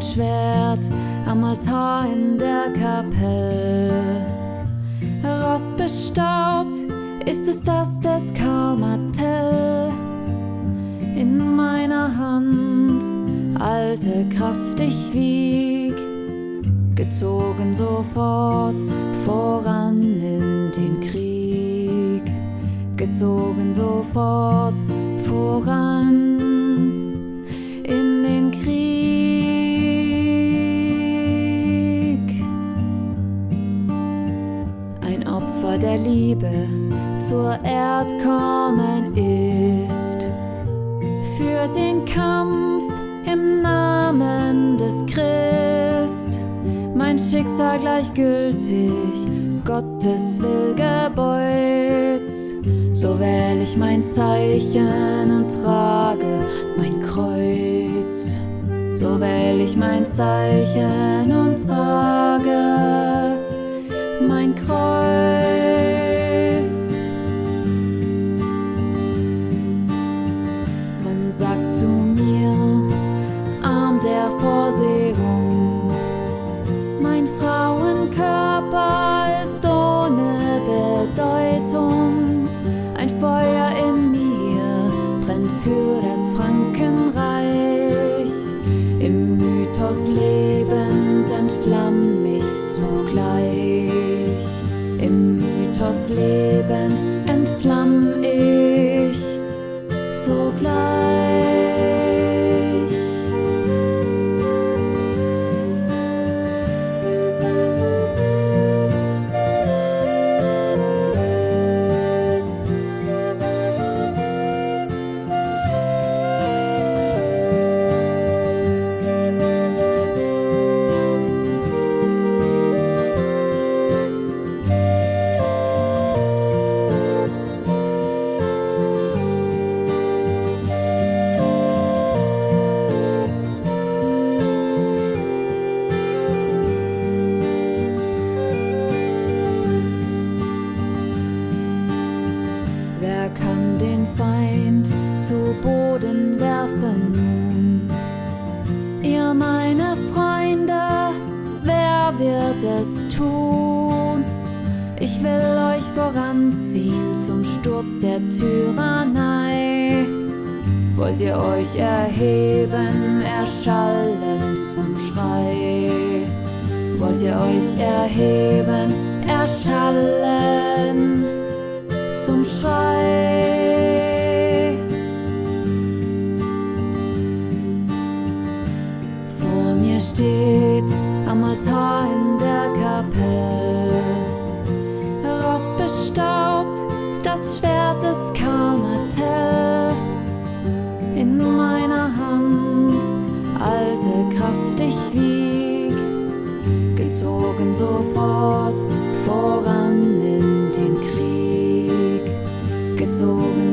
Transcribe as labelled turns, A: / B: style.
A: Schwert am Altar in der Kapelle. Rostbestaubt ist es das des Karl Martell. In meiner Hand alte Kraft ich wieg, gezogen sofort voran in den Krieg, gezogen sofort voran in den Krieg. Ein Opfer der Liebe zur Erd kommen ist, für den Kampf im Namen des Christ, mein Schicksal gleichgültig, Gottes Will gebeut. So wähl ich mein Zeichen und trage mein Kreuz. So wähl ich mein Zeichen und trage mein Kreuz. Man sagt zu mir, Arm der Vorsehung, mein Frauenkörper ist ohne Bedeutung. Ein Feuer in mir brennt für das Frankenreich. Im Mythos lebend entflamm ich sogleich. Im Mythos lebend entflamm ich sogleich. Wer kann den Feind zu Boden werfen nun? Ihr meine Freunde, wer wird es tun? Ich will euch voranziehen zum Sturz der Tyrannei. Wollt ihr euch erheben, erschallen zum Schrei? Wollt ihr euch erheben, erschallen zum Schrei? Vor mir steht am Altar in der Kapelle, rostbestaubt das Schwert des Karl Martell. In meiner Hand alte Kraft ich wieg, gezogen sofort voran in den Krieg, gezogen